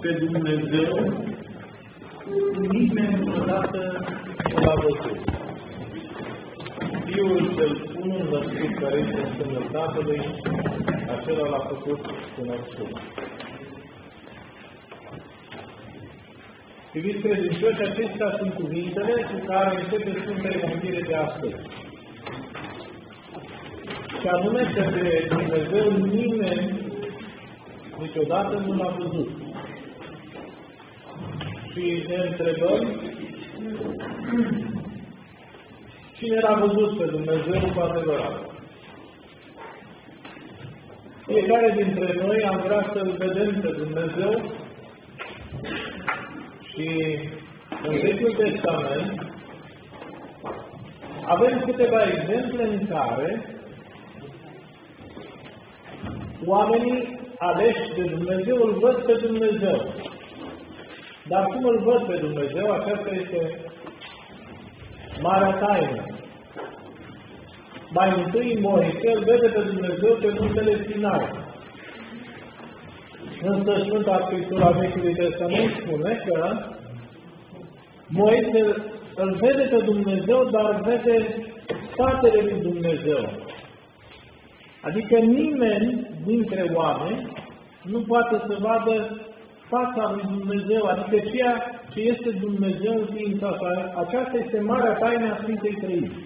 pe Dumnezeu, nimeni niciodată nu l-a văzut. Fiul cel unul născut care este în sânul Tatălui, acela l-a făcut cunoscut. Iubiți credincioși, acestea sunt cuvintele cu care începe Sfânta Evanghelie de astăzi. Și anume că de Dumnezeu nimeni niciodată nu l-a văzut. Și ne întrebăm cine l-a văzut pe Dumnezeu cu adevărat. Fiecare dintre noi am vrea să-L vedem pe Dumnezeu și în Vechiul Testament avem câteva exemple în care oamenii aleși de Dumnezeu îl văd pe Dumnezeu. Dar cum îl văd pe Dumnezeu, aceasta este marea taină. Mai întâi Moise îl vede pe Dumnezeu pe muntele Sinai. Însă Sfânta Scriptura Vechiului Testament spune că Moise îl vede pe Dumnezeu, dar vede spatele lui Dumnezeu. Adică nimeni dintre oameni nu poate să vadă fața lui Dumnezeu, adică ceea ce este Dumnezeu în ființa sa. Aceasta este marea taină a Sfintei Trăiri.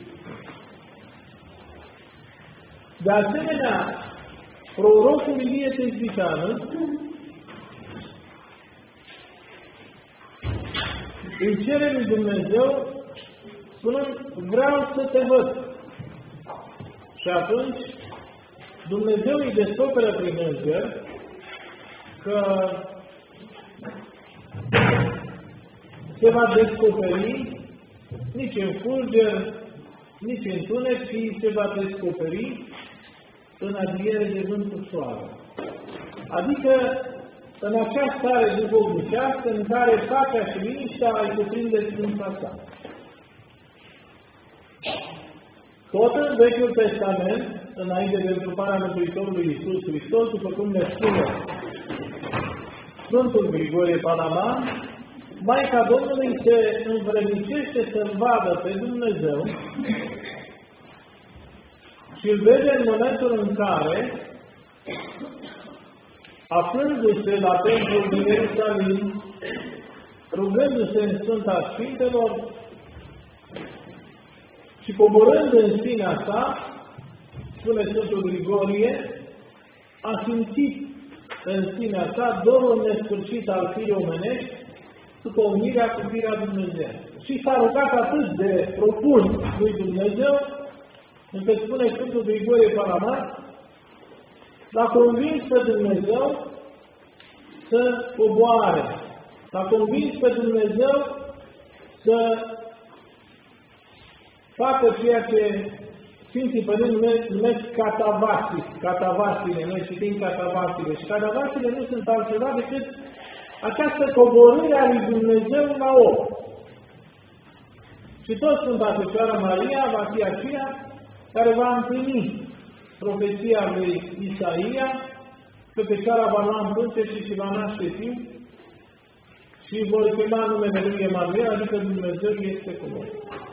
De asemenea, prorocul Ilie Tezbiteanu îi cere lui Dumnezeu spunând, vreau să te văd. Și atunci Dumnezeu îi descoperă prin înger că se va descoperi nici în fulger, nici în tunec, ci se va descoperi în adiere de vântul soare. Adică în acea stare duhovnicească în care pacea și liniștea îi cuprinde sfânta sa. Tot în Vechiul Testament, înainte de întruparea Mântuitorului Iisus Hristos, după cum ne spune Sfântul Grigorie Palaman, Maica Domnului se învrednicește să-L vadă pe Dumnezeu și îl vede în momentul în care, aflându-se la templul din Ierusalim, rugându-se în Sfânta Sfintelor și coborând în sinea sa, spune Sfântul Grigorie, a simțit în sinea sa dorul nesfârșit al firii omenești după unirea cu firea Dumnezeu. Și s-a rugat atât de profund lui Dumnezeu, încât spune Sfântul Grigorie Palaman, l-a convins pe Dumnezeu să coboare. L-a convins pe Dumnezeu să facă ceea ce Sfinții Părinți numesc catavasile. Noi citim catavasile. Și catavasile nu sunt altceva decât această coborâre a lui Dumnezeu la om. Și tot Sfânta Fecioară Maria va fi aceea care va împlini profeția lui Isaia, că Fecioara va lua în pânze și va naște fiu și vor chema numele lui Emanuel, adică Dumnezeu este cu noi.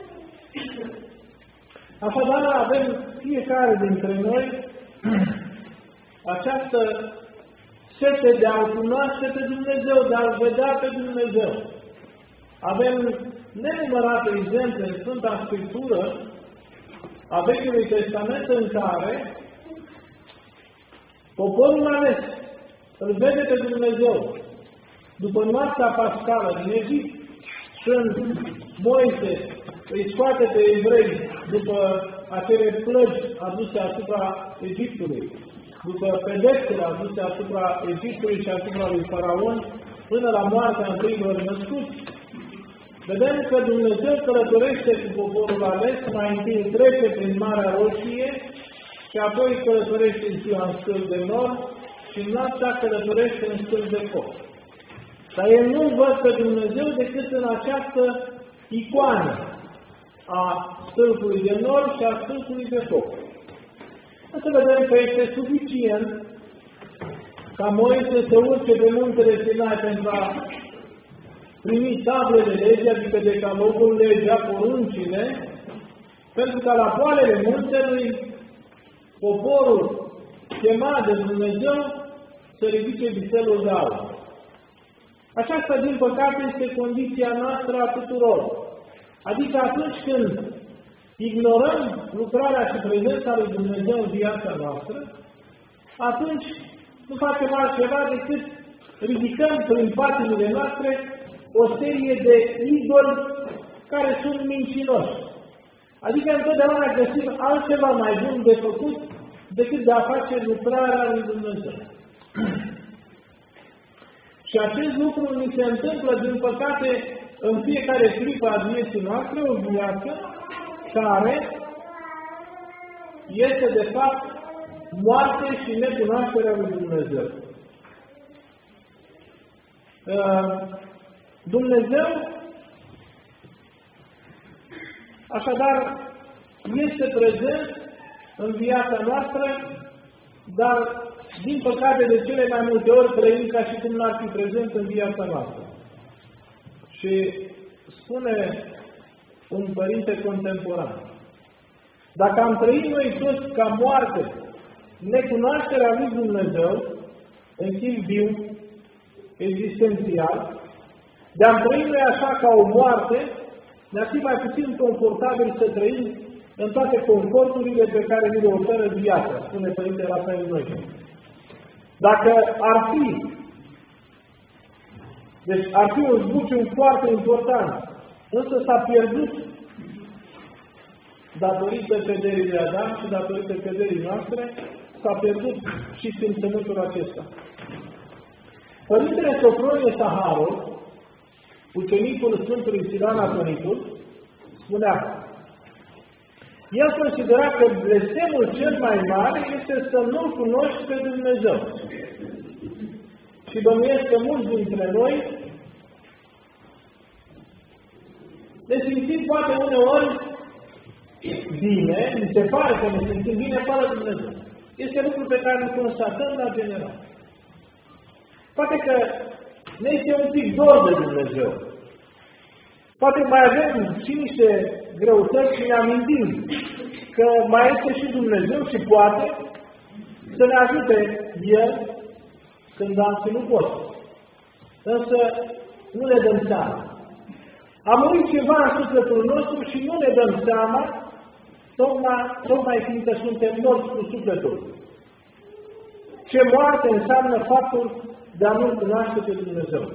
Așadar, avem fiecare dintre noi această sete de a-L cunoaște pe Dumnezeu, de a-L vedea pe Dumnezeu. Avem nenumărate exemple în Sfânta Scriptură a Vechiului Testament în care poporul ales îl vede pe Dumnezeu. După noaptea pascală din Egipt, când Moise îi scoate pe evrei după acele plăgi aduse asupra Egiptului, după pedepsele aduse asupra Egiptului și asupra lui Faraon, până la moartea întâilor născuți, vedem că Dumnezeu călătorește cu poporul ales, mai întâi trece prin Marea Roșie și apoi călătorește în ziua în stâlp de nor și în noaptea călătorește în stâlp de foc. Dar el nu văd pe Dumnezeu decât în această icoană a stâlpului de nor și a stâlpului de foc. O să vedem că este suficient ca Moise să urce pe muntele Sinai pentru a primi tablele legii, adică decalogul, legea, poruncile, pentru ca la poalele muntelui poporul chemat de Dumnezeu să ridice vițelul de aur. Aceasta, din păcate, este condiția noastră a tuturor. Adică atunci când ignorăm lucrarea și prezența lui Dumnezeu în viața noastră, atunci nu facem altceva decât ridicăm prin patimile noastre o serie de idoli care sunt mincinoși. Adică întotdeauna găsim altceva mai bun de făcut decât de a face lucrarea lui Dumnezeu. Și acest lucru ni se întâmplă, din păcate, în fiecare clipă a vieții noastre, o viață care este, de fapt, moarte și necunoașterea lui Dumnezeu. Dumnezeu, așadar, este prezent în viața noastră, dar, din păcate, de cele mai multe ori trăim ca și cum n-ar fi prezent în viața noastră. Și spune un părinte contemporan: dacă am trăit noi toți ca moarte necunoașterea lui Dumnezeu în chip viu, existențial, de-am trăit noi așa ca o moarte, ne-ar fi mai puțin confortabil să trăim în toate conforturile pe care ni le oferă viața, spune Părinte Rafael Noica. Dacă ar fi, deci ar fi un zbucium foarte important, însă s-a pierdut datorită căderii de Adam și datorită căderii noastre, s-a pierdut și simțământul acesta. Părintele Sofronie Saharov, ucenicul Sfântului Silan Atonitul, spunea: el considera că blestemul cel mai mare este să nu-L cunoști pe Dumnezeu. Și bănuiesc că mulți dintre noi ne simțim poate uneori bine, mi se pare că ne simțim bine fără Dumnezeu. Este lucru pe care îl constatăm la general. Poate că ne este un pic dor de Dumnezeu. Poate mai avem și niște greutăți și ne amintim că mai este și Dumnezeu și poate să ne ajute El când am ținut pot. Însă nu ne dăm seama. A murit ceva în sufletul nostru și nu ne dăm seama, tocmai fiindcă suntem morți cu sufletul. Ce moarte înseamnă faptul de a nu cunoaște pe Dumnezeu.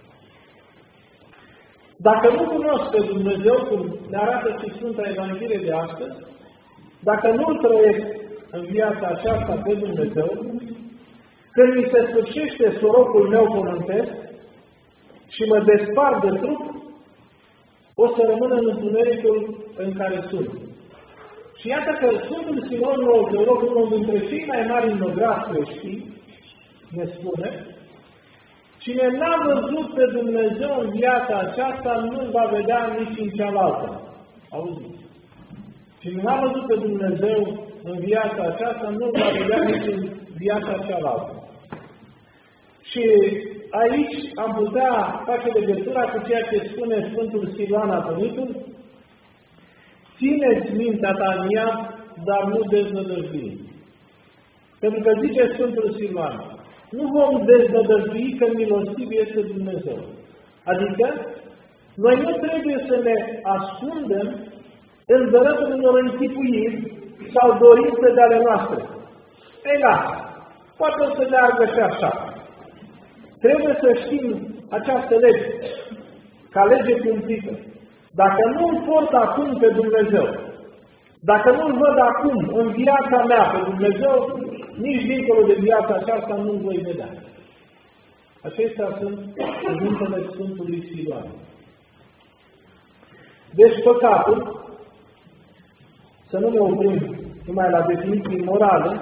Dacă nu cunosc pe Dumnezeu, cum ne arată și Sfânta Evanghelie de astăzi, dacă nu-L trăiesc în viața aceasta pe Dumnezeu, când mi se sfârșește sorocul meu pământesc și mă despart de trup, o să rămână în întunericul în care sunt. Și iată că Sfântul Simeon Teolog, unul dintre cei mai mari inografi creștini, ne spune: cine n-a văzut pe Dumnezeu în viața aceasta, nu va vedea nici în cealaltă. Auziți? Cine n-a văzut pe Dumnezeu în viața aceasta, nu va vedea nici în viața cealaltă. Și aici am putea face legătura cu ceea ce spune Sfântul Siluan Atonitul: țineți mintea ta în ea, dar nu deznădăjduiți. Pentru că zice Sfântul Siluan: nu vom deznădăjdui că milostiv este Dumnezeu. Adică, noi nu trebuie să ne ascundem în dărătul unor închipuiri sau dorințe de ale noastre. Ei, lasă, poate o să meargă și așa. Trebuie să știm această lege, ca lege cumplită. Dacă nu-L port acum pe Dumnezeu, dacă nu-L văd acum în viața mea pe Dumnezeu, nici dincolo de viața aceasta nu-L voi vedea. Acestea sunt cuvintele Sfântului Siluan. Deci păcatul, să nu ne oprim numai la definiții morale,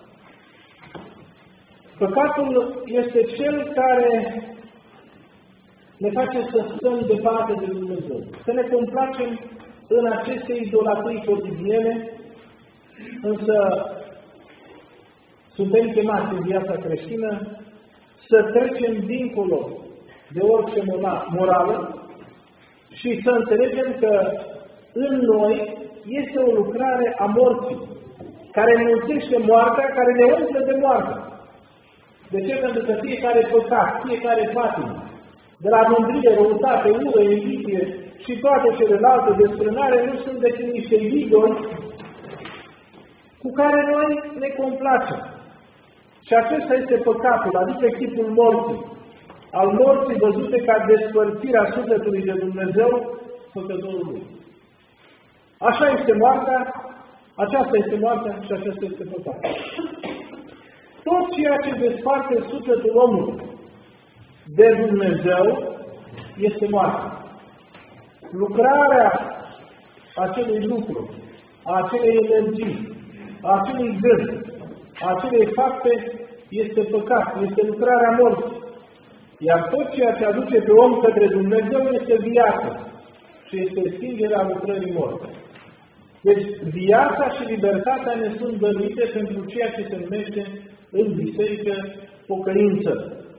păcatul este cel care ne face să stăm departe de Dumnezeu, să ne complacem în aceste idolatrii cotidiene, însă suntem chemați în viața creștină să trecem dincolo de orice morală și să înțelegem că în noi este o lucrare a morții, care înmulțește moartea, care ne umple de moarte. De ce? Pentru că fiecare păcat, fiecare patimă, de la mândrie, răutate, ură, invidie și toate celelalte desfrânare, nu sunt decât niște idoli cu care noi ne complacem. Și acesta este păcatul, adică chipul morții, al morții văzute ca despărțirea sufletului de Dumnezeu, Făcătorului. Așa este moartea, aceasta este moartea și acesta este păcatul. Tot ceea ce desparte sufletul omului de Dumnezeu este moartea. Lucrarea acelui lucru, a acelei energii, a acelui gând, a acelei fapte este păcat, este lucrarea morții. Iar tot ceea ce aduce pe om către Dumnezeu este viață și este stingerea lucrării morții. Deci viața și libertatea ne sunt dăruite pentru ceea ce se numește în biserică pocăință.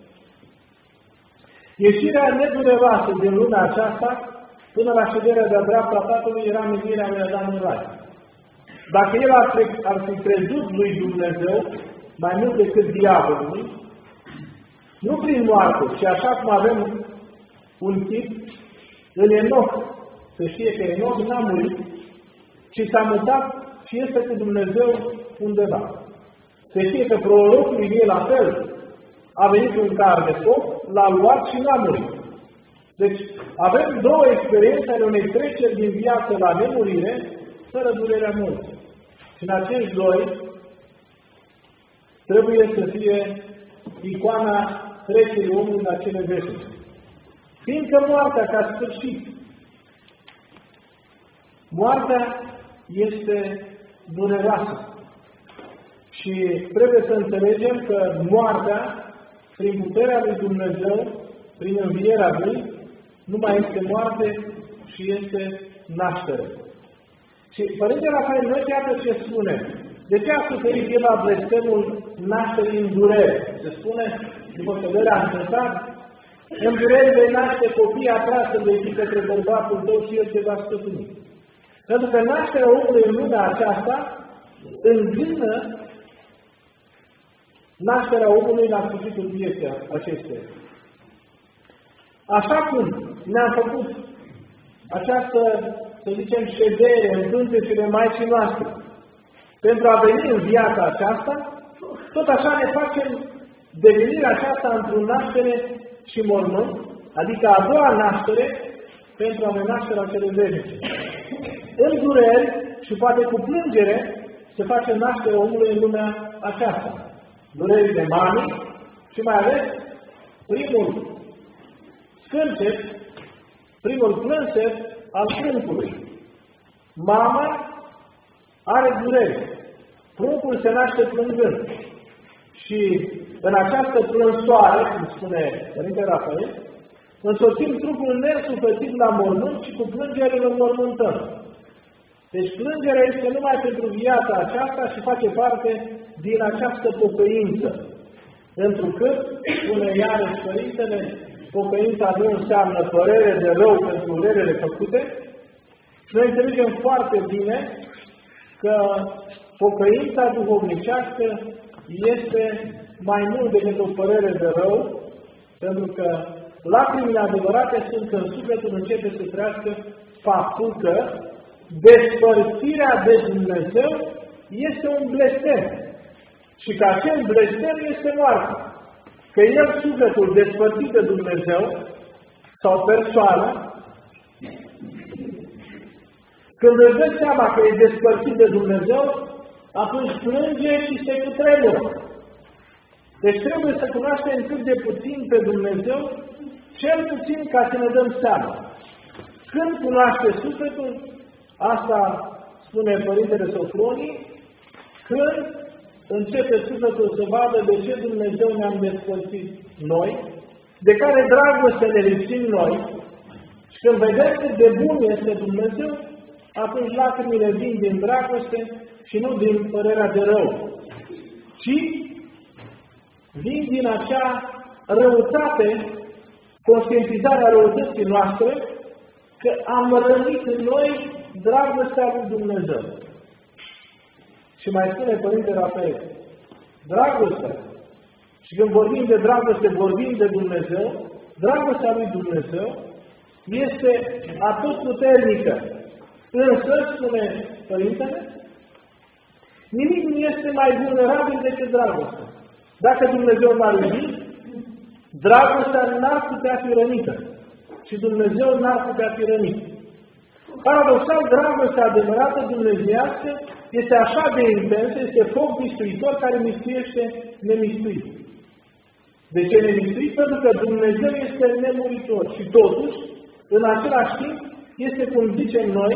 Ieșirea nedureroasă din lumea aceasta până la șederea de-a dreapta Tatălui era mântuirea lui Adam în rai. Dacă el ar fi crezut lui Dumnezeu mai mult decât diavolului, nu prin moarte, ci așa cum avem un tip, în Enoch, se știe că Enoch n-a murit, ci s-a mutat și este cu Dumnezeu undeva. Se știe că prorocul ei la fel a venit un car de foc, l-a luat și n-a murit. Deci avem două experiențe ale unei treceri din viață la nemurire, fără durerea morții. Și în acești doi trebuie să fie icoana trecerii omului la cele veșnice. Fiindcă moartea ca sfârșit, moartea este dureroasă. Și trebuie să înțelegem că moartea, prin puterea lui Dumnezeu, prin învierea Lui, nu mai este moarte și este naștere. Și Părintele Rafael, noi iată ce spune. De ce a suferit el la blestemul nașterii în durere? Se spune, după căderea în păcat, în durere vei naște copii atrasă de fi către bărbatul tău și el te va stăpâni. Pentru că nașterea omului în lumea aceasta îngână nașterea omului la sfârșitul vieții acesteia. Așa cum ne-a făcut această, să zicem, ședere în pântecele Maicii noastre pentru a veni în viața aceasta, tot așa ne facem devenirea aceasta într-o naștere și mormânt, adică a doua naștere pentru a ne naște la cele veșnice. În dureri și poate cu plângere se face nașterea omului în lumea aceasta. Dureri de mami și mai ales primul scâncet, primul plânset al pruncului. Mama are dureri. Pruncul se naște plângând. Și în această plânsoare, cum spune Părintele Rafael, însoțim trupul nesufletit la mormânt și cu plângere îl înmormântăm. Deci plângerea este numai pentru viața aceasta și face parte din această pocăință. Întrucât, spune iarăși Părintele, pocăința nu înseamnă părere de rău pentru relele făcute. Noi înțelegem foarte bine că pocăința duhovnicească este mai mult decât o părere de rău, pentru că lacrimile adevărate sunt când sufletul începe să trească faptul că despărțirea de Dumnezeu este un blestem. Și că acel blestem este moarte. Că el, sufletul despărțit de Dumnezeu, sau persoană, când își dă seama că e despărțit de Dumnezeu, atunci plânge și se cutremură. Deci trebuie să cunoaștem cât de puțin pe Dumnezeu, cel puțin ca să ne dăm seama. Când cunoaște sufletul, asta spune Părintele Sofronii, când începe sufletul să vadă de ce Dumnezeu ne-am despărțit noi, de care dragoste ne lipsim noi, și când vedem cât de bun este Dumnezeu, atunci lacrimile vin din dragoste și nu din părerea de rău, ci vin din acea răutate, conștientizarea răutății noastre, că am rănit în noi dragostea lui Dumnezeu. Și mai spune Părintele Rafael, dragostea. Și când vorbim de dragoste, vorbim de Dumnezeu, dragostea lui Dumnezeu este atotputernică. Însă, spune Părintele, nimic nu este mai vulnerabil decât dragostea. Dacă Dumnezeu n-ar iubi, dragostea n-ar putea fi rănită. Și Dumnezeu n-ar putea fi rănit. Paradoxal, dragostea adevărată dumnezeiască este așa de intensă, este foc mistuitor care mistuiește nemistuit. De ce nemistuit? Pentru că Dumnezeu este nemuritor și totuși, în același timp, este, cum zicem noi,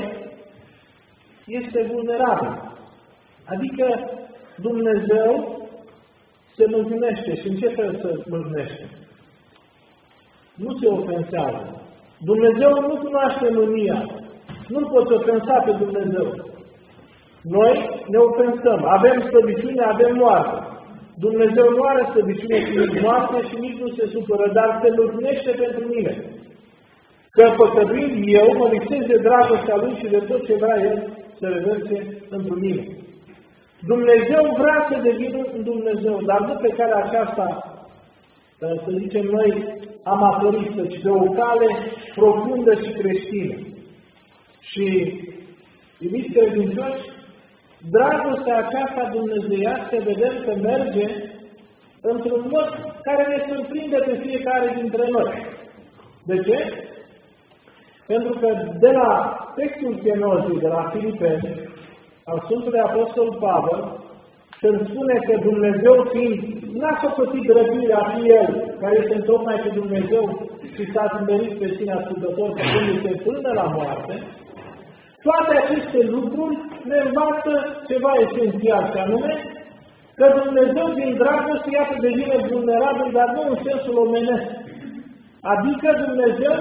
este vulnerabil. Adică Dumnezeu se mâhnește și în ce fel se mâhnește? Nu se ofensează. Dumnezeu nu cunoaște mânia. Nu poți ofensa pe Dumnezeu. Noi ne ofensăm. Avem slăbiciune, avem moarte. Dumnezeu nu are slăbiciune și nici moarte și nici nu se supără, dar se mâhnește pentru mine. Că păcăduind eu, mă lipsesc de dragostea Lui și de tot ce vrea El să reverse într mine. Dumnezeu vrea să devină un Dumnezeu, dar nu pe calea aceasta, să zicem noi, amatoristă, ci pe o cale profundă și creștină. Și, iubiți credincioși, dragostea aceasta dumnezeiască, vedem că merge într-un mod care ne surprinde pe fiecare dintre noi. De ce? Pentru că de la textul Chenozii, de la Filipeni, al Sfântului Apostol Pavel, când spune că Dumnezeu fiind, n-a socotit răpirea fi El, care este întocmai pe Dumnezeu și s-a smerit pe sine ascultător, făcându-se până la moarte, toate aceste lucruri ne învață ceva esențial, și anume că Dumnezeu din dragoste, iată, devine vulnerabil, dar nu în sensul omenesc. Adică Dumnezeu,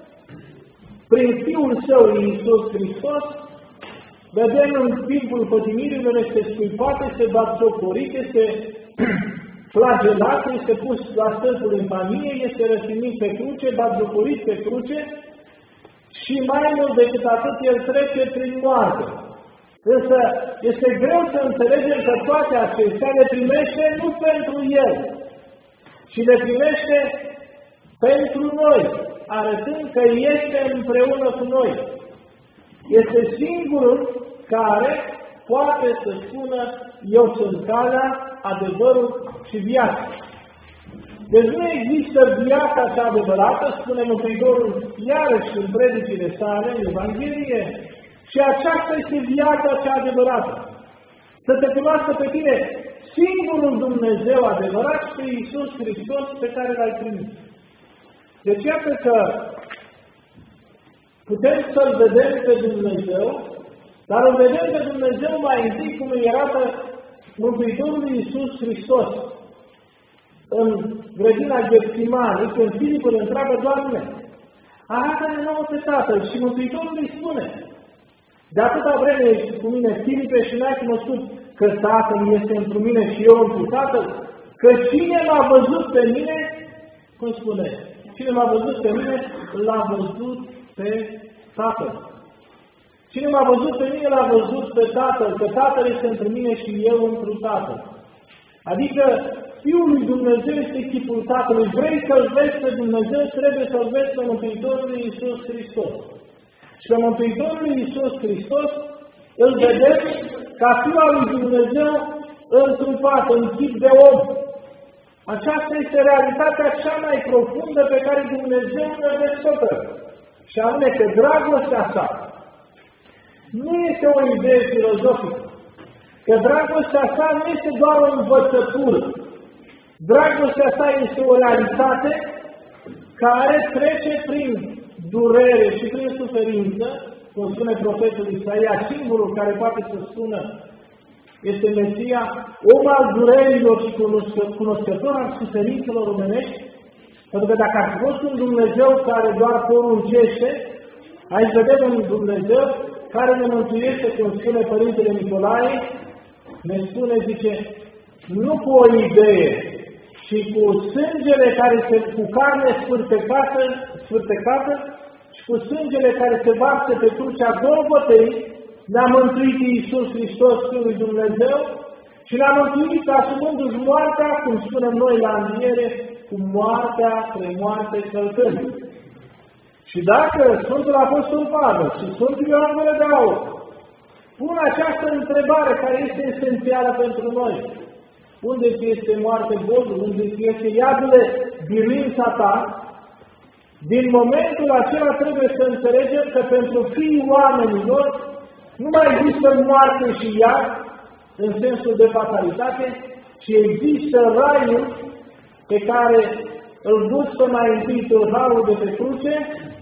prin Fiul Său, Iisus Hristos, vedem în timpul pătimirilor, este scuipat, este batjocorit, este flagelat, este pus la stâlpul în familie, este răstignit pe cruce, batjocorit pe cruce și mai mult decât atât, El trece prin moarte. Însă este greu să înțelegem că toate acestea le primește nu pentru El, ci le primește pentru noi, arătând că este împreună cu noi. Este singurul care poate să spună, eu sunt calea, adevărul și viața. Deci nu există viața cea adevărată, spune Mântuitorul iarăși în predicile sale, în Evanghelie, și aceasta este viața cea adevărată. Să te cunoască pe tine singurul Dumnezeu adevărat și pe Iisus Hristos pe care L-ai primit. Deci iată că putem să-L vedem pe Dumnezeu, dar îl vedem pe Dumnezeu mai întâi cum îi arată Mântuitorul Iisus Hristos. În grădina Ghetsimani, când Filip îl întreabă, Doamne, arată-ne nouă pe Tatăl, și Mântuitorul îi spune, de atâta vreme ești cu mine, Filipe, și n-ai cunoscut că Tatăl este într mine și eu într Tatăl, că cine m-a văzut pe mine, cum spune, cine m-a văzut pe mine, l-a văzut pe Tatăl. Cine m-a văzut pe mine, l-a văzut pe Tatăl, că Tatăl este într mine și eu într Tatăl. Adică Fiul lui Dumnezeu este chipul Tatălui. Vrei să-L vezi pe Dumnezeu, trebuie să-L vezi pe Mântuitorul Iisus Hristos. Și pe Mântuitorul Iisus Hristos îl vedem ca Fiul lui Dumnezeu întrupat, în chip de om. Aceasta este realitatea cea mai profundă pe care Dumnezeu ne descoperă. Și anume că dragostea sa nu este o idee filozofică. Că dragostea sa nu este doar o învățătură. Dragostea sa este o realitate care trece prin durere și prin suferință, cum spune profetul Isaia, singurul care poate să spună este Mesia, om al durerilor și cunoscător al suferințelor omenești, pentru că dacă ar fi fost un Dumnezeu care doar poruncește, aici vedem un Dumnezeu care ne mântuiește, cum spune Părintele Nicolae, ne spune, zice, nu cu o idee, și cu sângele cu carne sfârtecată și cu sângele care se varsă pe crucea Golgotei, ne-a mântuit Iisus Hristos, Fiul lui Dumnezeu, și ne-a mântuit asumându-și moartea, cum spunem noi la înviere, cu moartea spre moarte călcând. Și dacă Sfântul Apostol Pavel și Sfântul Ioan Gură de Aur pun această întrebare care este esențială pentru noi: unde este moarte Bogu? Unde este iadule biruința ta? Din momentul acela trebuie să înțelegem că pentru fiii oamenilor nu mai există moarte și iad în sensul de fatalitate, ci există raiul pe care îl gustă mai întâi tâlharul de pe cruce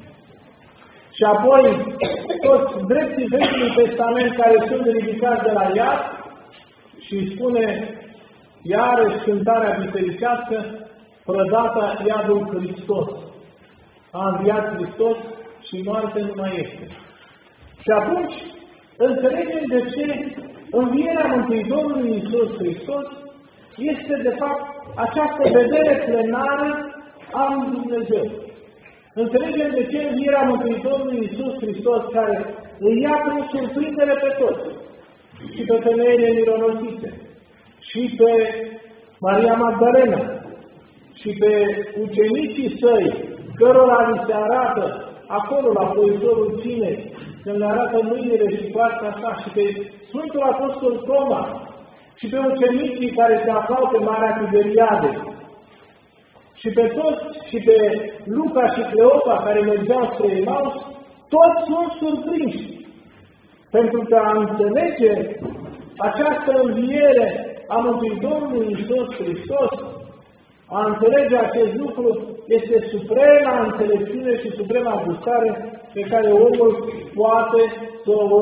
și apoi toți dreptii Vechiului Testament care sunt ridicați de la iad, și spune iarăși cântarea bisericească, prădata iadul Hristos. A înviat Hristos și moarte nu mai este. Și atunci înțelegem de ce învierea Mântuitorului Iisus Hristos este de fapt această vedere plenară a lui Dumnezeu. Înțelegem de ce învierea Mântuitorului Iisus Hristos, care îi ia prin surprindere pe toți, și pe femeile mironosite, și pe Maria Magdalena, și pe ucenicii săi, cărora li se arată acolo la poitorul cinei, când le arată mâinile și partea sa, și pe Sfântul Apostol Toma, și pe ucenicii care se aflau pe Marea Tiberiade, și pe toți, și pe Luca și Cleopa care mergeau spre Emaus, toți sunt surprinși. Pentru că a înțelege această înviere a Mântuitorului Iisus Hristos, a înțelege acest lucru, este suprema înțelepciune și suprema gustare pe care omul poate să o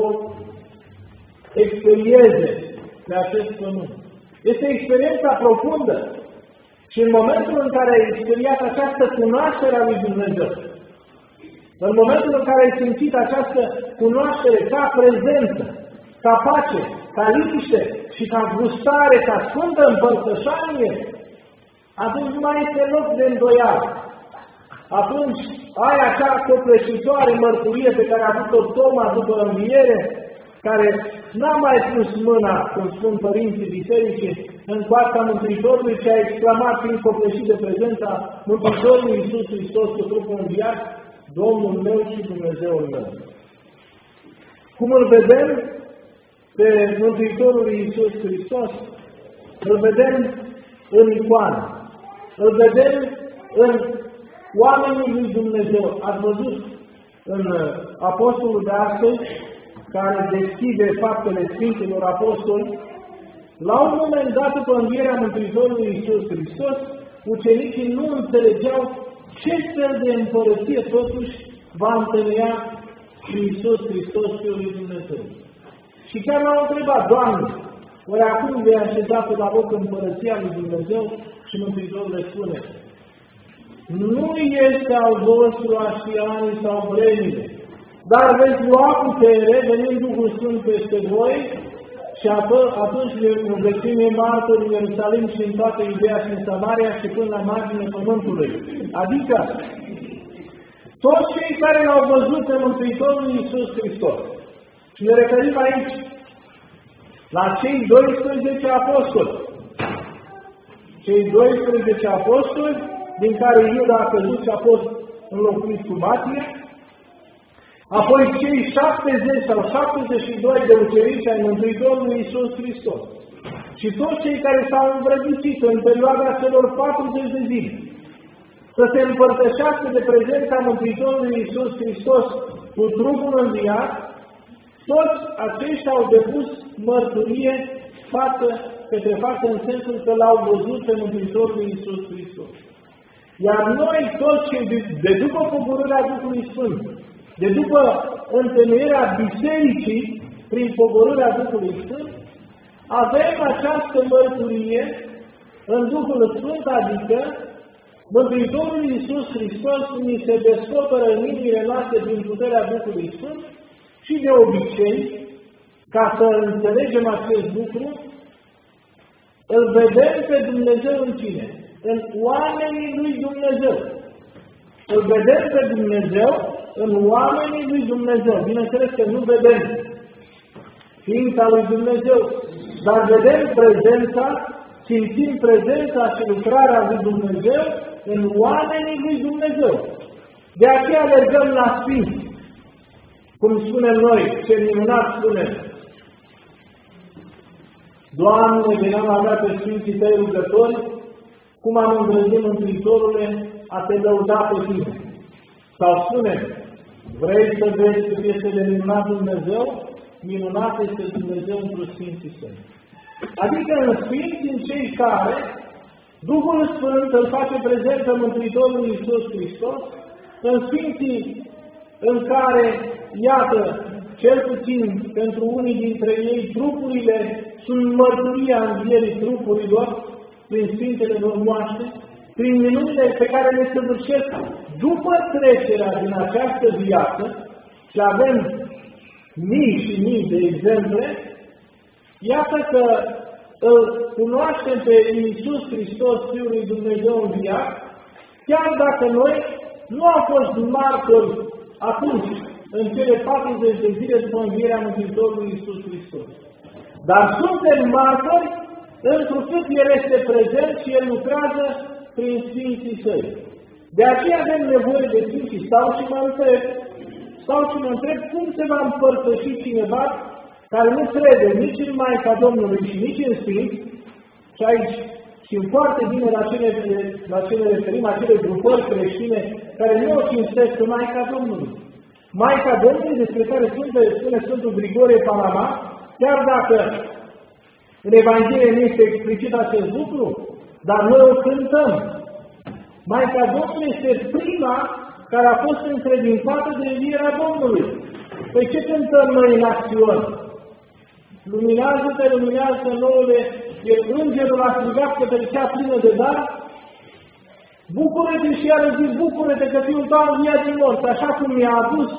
experieze pe acest pământ. Este experiența profundă. Și în momentul în care ai experiat această cunoaștere a lui Dumnezeu, în momentul în care ai simțit această cunoaștere ca prezență, ca pace, ca liniște și ca gustare, ca sfântă împărtășanie, atunci nu mai este loc de îndoială. Atunci ai acea copleșitoare mărturie pe care a avut-o Toma după înviere, care n-a mai pus mâna, cum spun părinții bisericii, în coarța Mântuitorului și a exclamat prin copleșit de prezența Mântuitorului Iisus Hristos cu trupul înviat: Domnul meu și Dumnezeul meu. Cum îl vedem pe Mântuitorul Iisus Hristos? Îl vedem în icoană. Îl vedem în oamenii lui Dumnezeu. Ați văzut în Apostolul de astăzi, care deschide faptele Sfinților Apostoli, la un moment dat, după învierea Mântuitorului Iisus Hristos, ucenicii nu înțelegeau ce fel de împărăție totuși va întemeia Iisus Hristos, Fiul lui Dumnezeu. Și chiar l-au întrebat: Doamne, ori acum vei așeza pe la loc împărăția lui Dumnezeu? Și Mântuitorul le spune: nu este al vostru a ști anii sau vremile, dar veți lua putere, venind Duhul Sfânt peste voi, și atunci veți fi martori în Ierusalim și în toată Iudeea și în Samaria și până la marginea pământului. Adică, toți cei care l-au văzut pe Mântuitorul Iisus Hristos, și ne referim aici la cei 12 apostoli, cei 12 apostoli, din care Iuda a căzut și a fost înlocuit cu Matie, apoi cei 70 sau 72 de ucenici ai Mântuitorului Iisus Hristos și toți cei care s-au învrădicit în perioada celor 40 de zile să se împărtășească de prezența Mântuitorului Iisus Hristos cu trupul înviat, toți aceștia au depus mărturie față către față, în sensul că l-au văzut pe Mântuitorul Iisus Hristos. Iar noi toți cei de după pogorârea Duhului Sfânt, de după întemeierea bisericii prin pogorârea Duhului Sfânt, avem această mărturie în Duhul Sfânt, adică Mântuitorul Iisus Hristos ni se descoperă în inimile noastre prin puterea Duhului Sfânt și de obicei, ca să înțelegem acest lucru, îl vedem pe Dumnezeu în cine? în oamenii lui Dumnezeu. Îl vedem pe Dumnezeu în oamenii lui Dumnezeu. Bineînțeles că nu vedem ființa lui Dumnezeu, dar vedem prezența, simțim prezența și lucrarea lui Dumnezeu în oamenii lui Dumnezeu. De aceea alergăm la Sfinți. Cum spunem noi, ce minunat spunem. Doamne, de n-am avea pe Sfinții Tăi rugători, cum am îndrăznit Mântuitorule a Te lăuda pe Tine. Sau spunem, vrei să vezi cât este de minunat Dumnezeu? Minunat este Dumnezeu într-o Sfinții Săi. Adică în Sfinți, în cei care Duhul Sfânt îl face prezent în Mântuitorul Iisus Hristos, în Sfinții în care, iată, cel puțin pentru unii dintre ei, trupurile sunt mărturia învierii trupurilor, prin Sfintele lor moaște, prin minunile pe care le săvârșesc după trecerea din această viață, și avem mii și mii de exemple, iată că îl cunoaștem pe Iisus Hristos, Fiul lui Dumnezeu înviat, chiar dacă noi nu am fost martori atunci, în cele 40 de zile după învierea Mântuitorului Iisus Hristos. Dar suntem martori întrucât El este prezent și El lucrează prin Sfinții Săi. De aceea avem nevoie de Sfinții. Stau și mă întreb cum se va împărtăși cineva care nu crede nici în Maica Domnului și nici în Sfinți, și aici știm foarte bine la ce ne referim, acele grupări creștine care nu o cinstesc pe Maica Domnului. Maica Domnului, despre care spune Sfântul Grigorie Palama, chiar dacă în Evanghelie nu este explicit acest lucru, dar noi o cântăm. Maica Domnului este prima care a fost încredințată de învierea Domnului. Păi ce cântăm noi în acțiune? Luminează-te, luminează nouăle, îngerul a strigat către cea plină de dar. Bucură-te și iar zis, bucură-te că Fiul tău a înviat din morți, așa cum mi-a adus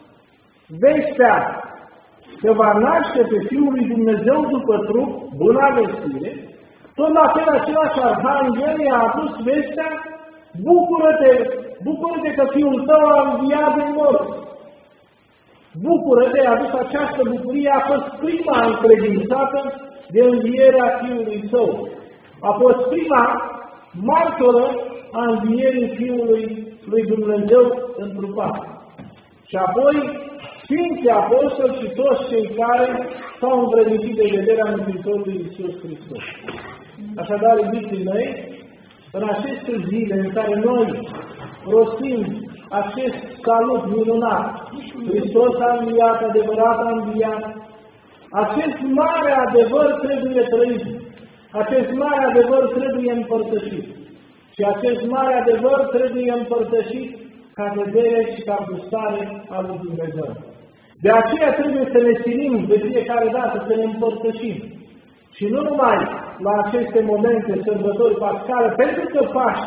vestea că va naște pe Fiul lui Dumnezeu după trup, buna vestire, tot la fel același arhanghel i-a adus vestea, bucură-te, bucură-te că Fiul tău a înviat din morți. Bucură-te, a adus această bucurie, a fost prima încredințată de învierea Fiului Său. A fost prima martoră a învierii Fiului lui Dumnezeu întrupat. Și apoi, Sfinții Apostoli și toți cei care s-au învrednicit de vederea Mântuitorului Iisus Hristos. Așadar, iubiții mei, în aceste zile în care noi rostim acest salut minunat, Hristos a înviat, adevărat a înviat, acest mare adevăr trebuie trăit, acest mare adevăr trebuie împărtășit și acest mare adevăr trebuie împărtășit ca vedere și ca gustare a lui Dumnezeu. De aceea trebuie să ne silim de fiecare dată, să ne împărtășim. Și nu numai la aceste momente, sărbători pascale, pentru că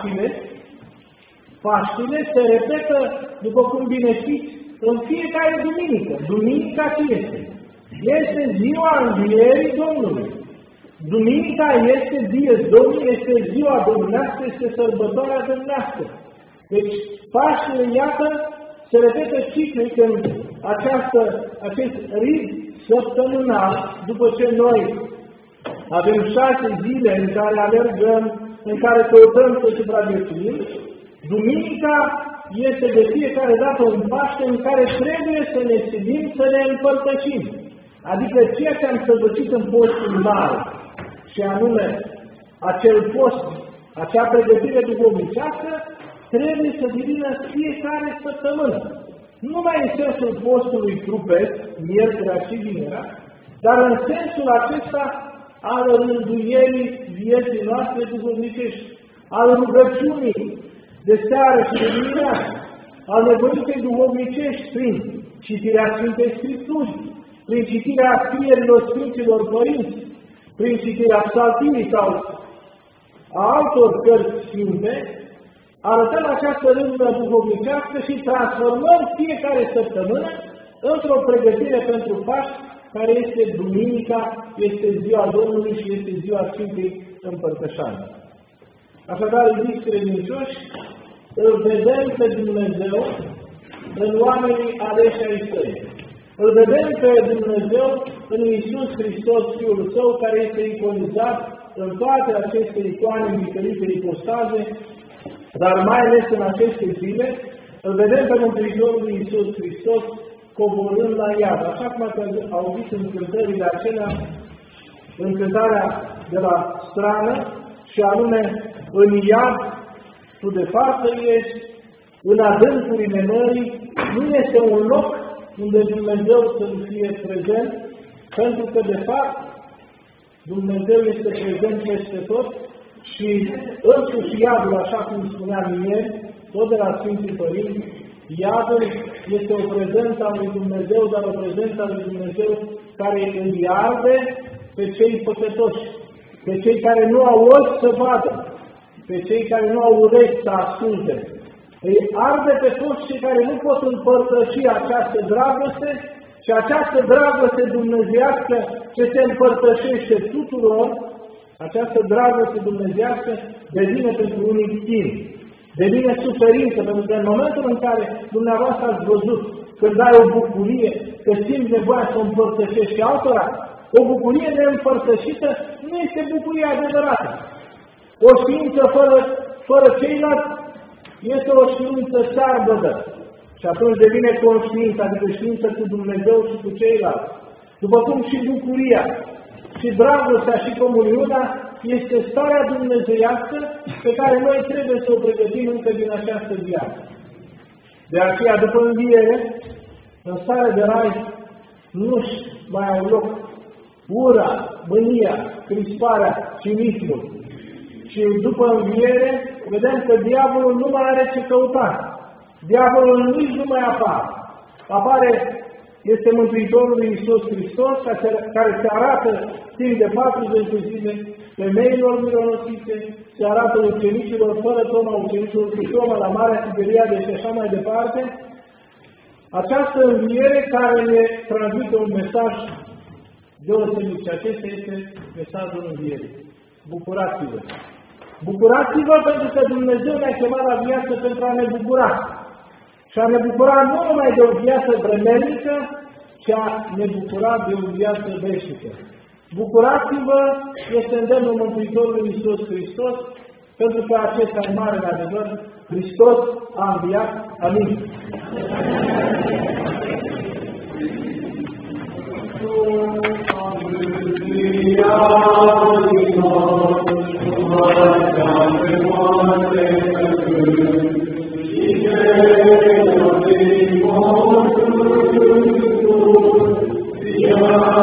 Paștile se repetă, după cum bine știți, în fiecare duminică. Duminica ce este? Este ziua învierii Domnului. Duminica este ziua domnească, este sărbătoarea domnească. Deci, Paștile, iată, se repetă ciclic în acest ritm săptămânal, după ce noi avem 6 zile în care alergăm, în care căutăm să supraviețuim. Duminica este de fiecare dată un Paște în care trebuie să ne silim, să ne împărtășim. Adică ceea ce am săvârșit în postul mare, și anume acel post, acea pregătire duhovnicească, trebuie să devină fiecare săptămână. Nu numai în sensul postului trupesc, miercurea și vinerea, dar în sensul acesta al rânduierii vieții noastre duhovnicești, al rugăciunii de seară și de dimineață, al nevoitei duhovnicești prin citirea Sfintei Scripturi, prin citirea scrierilor Sfinților Părinți, prin citirea psaltirii sau a altor cărți sfinte, arătăm această rândă duhovnicească și transformăm fiecare săptămână într-o pregătire pentru Paști, care este duminica, este ziua Domnului și este ziua Sfintei Împărtășanii. Așadar, iubiți credincioși, îl vedem pe Dumnezeu în oamenii aleși ai Săi. Îl vedem pe Dumnezeu în Iisus Hristos, Fiul Său, care este iconizat în toate aceste icoane în diferite ipostaze, dar mai ales în aceste zile, îl vedem pe Mântuitorul Iisus Hristos coborând la iad. Așa cum ați auzit în cântările acelea, în cântarea de la strană, și anume, în iad, tu de față ești, în adâncurile mării, nu este un loc unde Dumnezeu să nu fie prezent, pentru că, de fapt, Dumnezeu este prezent peste tot și însuși iadul, așa cum spuneam ieri, tot de la Sfinții Părinți, iadul este o prezență a lui Dumnezeu, dar o prezență a lui Dumnezeu care îi arde pe cei păcătoși, pe cei care nu au ochi să vadă, pe cei care nu au urechi să asculte. Îi arde pe toți cei care nu pot împărtăși această dragoste și această dragoste dumnezeiască ce se împărtășește tuturor, această dragoste dumnezeiască devine pentru unii timp, devine suferință, pentru că în momentul în care dumneavoastră ați văzut când ai o bucurie, că simți nevoia să o împărtășești altora, o bucurie neîmpărtășită nu este bucurie adevărată. O știință fără ceilalți este o știință searbădă. Și atunci devine conștiință, adică știință cu Dumnezeu și cu ceilalți. După cum și bucuria, și dragostea, și comuniunea este starea dumnezeiască pe care noi trebuie să o pregătim încă din această viață. De aceea, după înviere, în starea de rai, nu-și mai au loc ura, mânia, crisparea, cinismul. Și după înviere, vedem că diavolul nu mai are ce căuta. Diavolul nici nu mai apare. Este Mântuitorul Iisus Hristos, care se arată timp de 40 de zile femeilor mironosițe, se arată ucenicilor fără Toma, ucenicilor cu Toma la Marea Tiberiade și așa mai departe. Această înviere care ne transmite un mesaj deosebit și acesta este mesajul învierii. Bucurați-vă! Bucurați-vă pentru că Dumnezeu ne-a chemat la viață pentru a ne bucura. Și a ne bucura nu numai de o viață vremelnică, ci a ne bucura de o viață veșnică. Bucurați-vă este îndemnul Mântuitorului Iisus Hristos, pentru că acesta e mare adevăr, Hristos a înviat. Amin. Yeah.